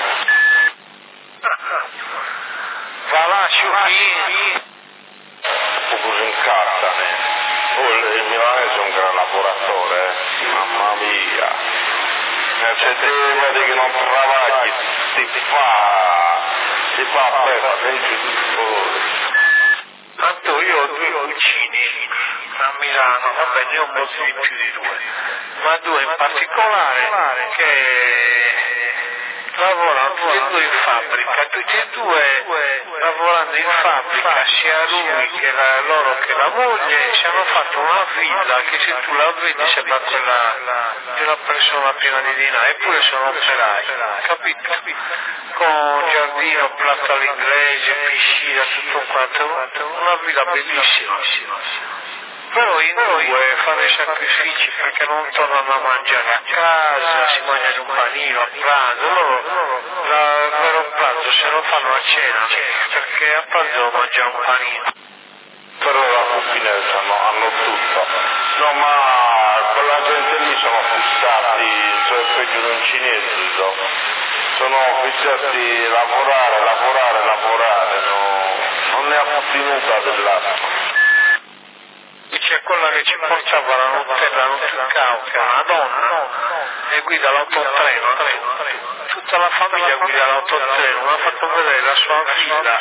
Va là, sciuchini. Poco si incartane. Poi il milanese è un gran lavoratore, eh. Mamma mia. C'è gente che non travagli, si fa, si fa a beffa, senti tutti i colori. Tanto io ho due cugini a Milano, vabbè ne ho molti di più di due, ma due in particolare che lavorano tutti e due in fabbrica, tutti e due lavorando in fabbrica, sia lui che la, loro che la moglie, si hanno fatto una villa che se tu la vedi sembra quella di una persona piena di denaro, eppure sono operai, capito? Con giardino, piazza all'inglese, piscina, tutto quanto, una villa bellissima. Però in due fanno i sacrifici perché non tornano a mangiare a casa, si mangiano un panino a pranzo, loro la, il vero pranzo se lo fanno a cena, perché a pranzo mangiano un panino. Però la cucinetta hanno, hanno tutto. No, ma quella gente lì sono fissati, cioè peggio di un cinese, so. Sono fissati a lavorare, lavorare, lavorare, no. Non ne ha nulla dell'altro. C'è quella che ci portava la Nutella, non più cauca, una donna, e guida l'autotreno, tutta la famiglia guida l'autotreno, mi ha fatto vedere la sua villa,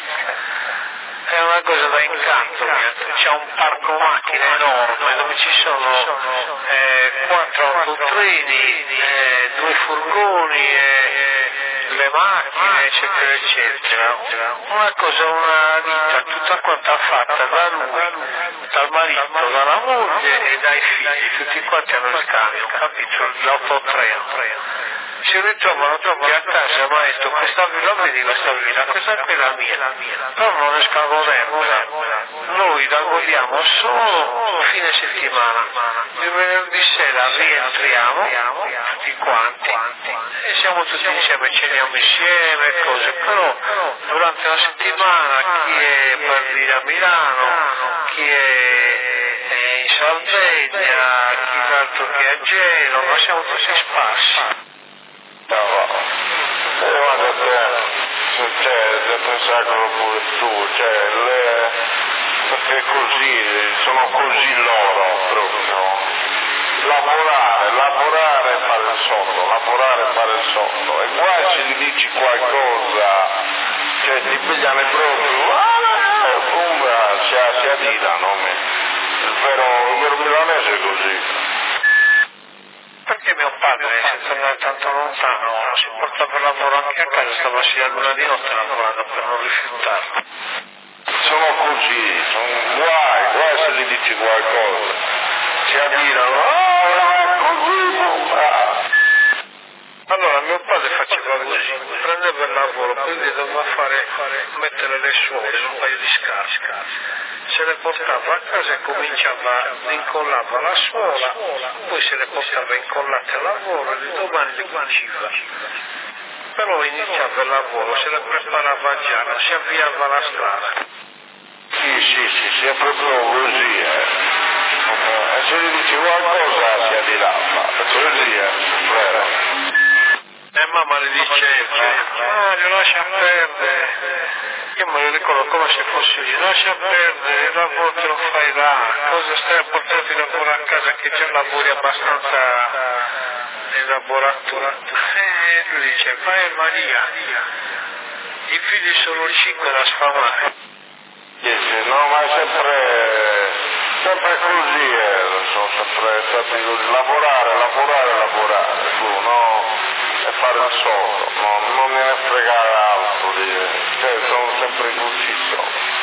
è una cosa da incanto, c'è un parco macchine enorme dove ci sono eh, quattro autotreni, eh, due furgoni, eh, le macchine, eccetera, eccetera. Una cosa, una vita tutta quanta fatta da lui, dal marito, dalla moglie e dai figli, tutti quanti hanno il camion, capito? L'autotreno. Si ritrovano tutti a casa, ma ha detto questa villa, vedi questa villa, questa è la mia, però non riesco a godermela. Noi la godiamo solo fine settimana, il venerdì sera rientriamo tutti quanti e siamo tutti insieme, ceniamo insieme, cose, però durante la settimana chi è per dire a Milano, chi è in Sardegna, chi l'altro che è a Genova, siamo tutti sparsi. No, e guarda te, cioè, da pensarlo pure tu, cioè, le, perché così, sono così loro proprio. Lavorare, lavorare e fare il soldo, lavorare e fare il soldo. E guai se gli dici qualcosa, cioè ti pigliano proprio, ah, come si, si adirano, il vero, il vero milanese è così. Perché mio padre, senza andare tanto lontano, si porta per lavoro anche a casa, stava sia a luna di notte lavorando per non rifiutarlo. Sono così, sono guai, guai se gli dici qualcosa. Si adirano, ah, così, ah. Allora mio padre faceva così, prendeva il lavoro, quindi doveva fare, mettere le suole in un paio di scarpe. Se le portava a casa e cominciava, incollava la suola, poi se le portava incollate al lavoro e domani le cuciva. Però iniziava il lavoro, se le preparava già, non si avviava la strada. Sì, sì, sì, sì, è proprio così, eh. E se gli dici qualcosa si adirava, è così, eh, vero. E mamma le diceva, ah, lo lascia perdere. Io me lo ricordo come se fosse io, lascia perdere, il lavoro te lo fai là, cosa stai a portarti il lavoro a casa che già lavori abbastanza nel laboratorio? E lui dice, vai Maria, i figli sono cinque da sfamare. Dice, no, ma è sempre, sempre così, eh, sono sempre stati così, lavorare, lavorare, lavorare, tu, no? E fare il soldo, no, non me ne fregare altro. posso dire, cioè sono sempre così, so.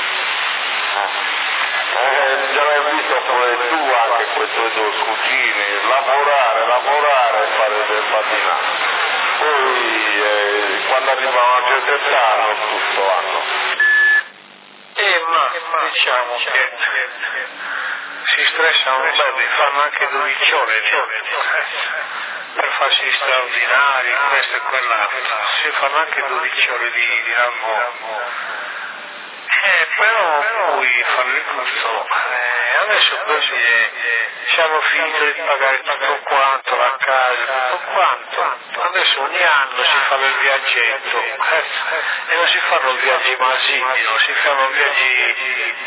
Eh, già l'hai visto pure tu, anche queste due cugine, lavorare, lavorare e fare del pattinato. Poi eh, quando arrivano a una certa età hanno tutto hanno. Eh, ma diciamo che si stressano un bel, fanno anche dodici ore per farsi straordinari, questo e quell'altro, si fanno anche dodici ore di, di lavoro. Eh, però poi fanno il corso, eh, adesso questi eh, ci hanno finito di pagare tutto quanto, la casa, tutto quanto, adesso ogni anno si fanno il viaggetto, eh, e non si fanno viaggi masini, non si fanno viaggi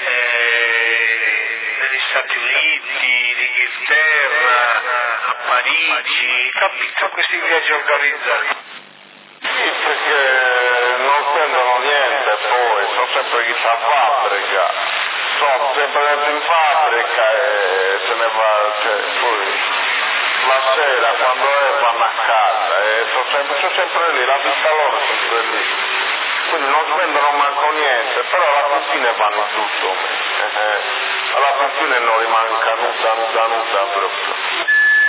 eh, negli Stati Uniti, in Inghilterra, a Parigi, capito? Questi viaggi organizzati. Sì, perché non spendono niente poi, sono sempre chi sta a fabbrica, sono sempre dentro in fabbrica e se ne va, cioè poi la sera quando è vanno a casa e sono sempre, sono sempre lì, la vita loro è sempre lì, quindi non spendono manco niente, però alla fine vanno tutto, eh, alla fine non rimanca nulla, nulla, nulla proprio.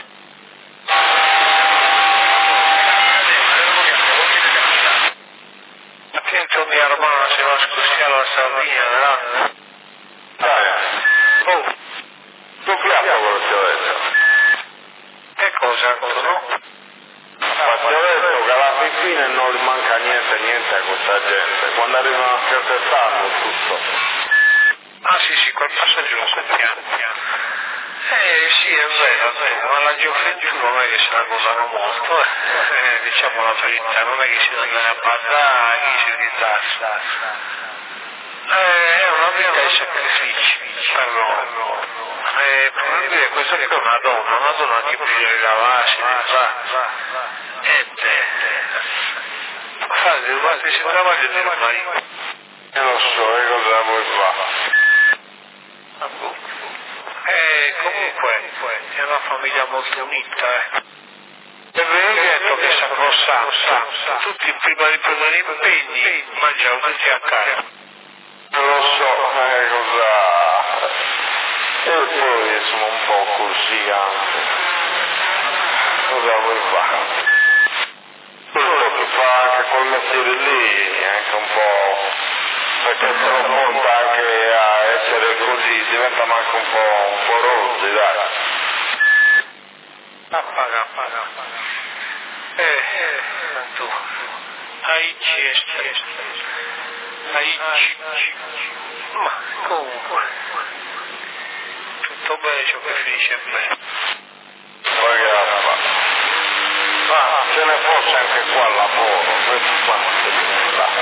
Attento mia romana se va a scusare la Sardegna, no? Eh, oh, tu piace quello che ti ho detto? Che cosa, no? Ma ti ho detto che alla fine non rimanca niente, niente a questa gente, quando arrivano a certe età hanno tutto. Ah sì sì, quel passaggio lo sappiamo. Eh sì, è vero, è vero, ma la gioventù non è che se la gozano molto, eh, diciamo la verità, non è che si andano a ballare, chi si ritassa. Eh, è una vita di sacrifici per loro. Eh, per dire, questa è una donna, una donna che bisogna lavarsi, di fa. Niente. Fate, dovete si travaglia del marito. E lo so, e cosa vuoi fare? Eh, comunque è una famiglia molto unita, eh. E avevo detto che sacrosanto, tutti prima di prendere impegni mangiano tutti a casa. Lo so, eh, cosa... E poi sono un po' così anche. Cosa vuoi fare? Quello che fa anche quel mestiere lì è anche un po'... perché se lo porta anche a essere così, diventa anche un po', un po' rozzi, dai. Appaga, appaga. Eh, tu. Aici este. Aici. Ma comunque. Tutto bene ciò che finisce bene. Ragazza. Ma se ne fosse anche qua al lavoro, questo qua non si viene là.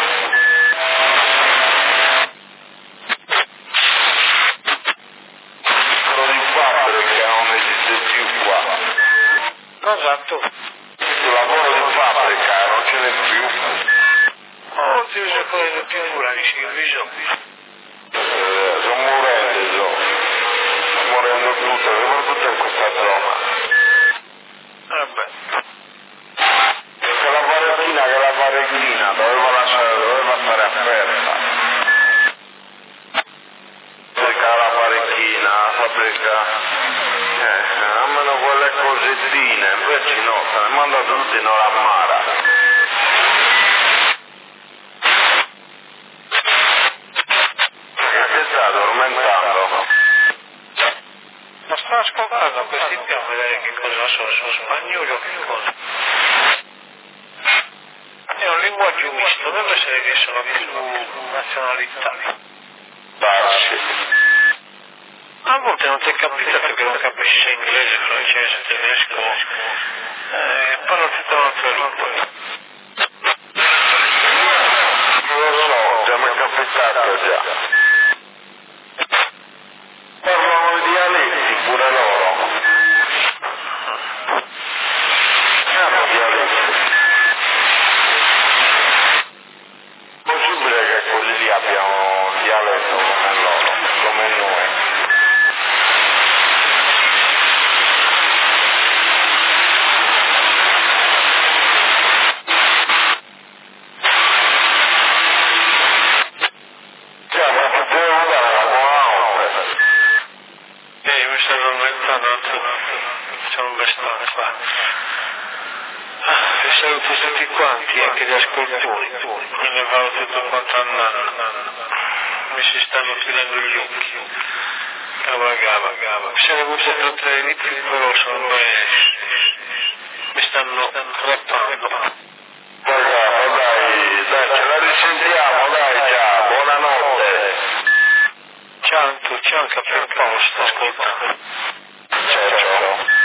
Esatto. Il lavoro di fabbrica non ce n'è più. Oh, ti uso quello più curati, si bisogno. Eh, sto morendo, sto. Sto morendo tutto, soprattutto in questa zona. Vabbè. Che la varecchina, che la varecchina, doveva lasciare, doveva stare aperta. Perché la varecchina, la fabbrica... Eh, almeno quelle cosettine, invece no, se ne manda tutti in Oramara. Che sta addormentando? Ma sto ascoltando questi più a vedere che cosa sono, sono spagnoli o che cosa. È un linguaggio misto, deve essere che sono più nazionalità. Darsi. A volte non ti è capitato che non capisci se inglese, francese, tedesco, eh, parlo tutta un'altra lingua. Lo so, già mi è capitato già. Parlano i dialetti pure loro. Hanno dialetti. Possibile che quelli lì abbiano un dialetto come loro, come noi. Ah, e saluto tutti quanti, anche gli ascoltatori. Me ne vado tutto quanto andando. Mi si stanno chiudendo gli occhi. Gava, gava, gava. Se ne avuto tante lì più, però sono mi stanno rappando. Guarda, dai, dai, ce la risentiamo, dai, già, buonanotte. Ciao, ciao, caffè posto, ascolta. Ciao, ciao.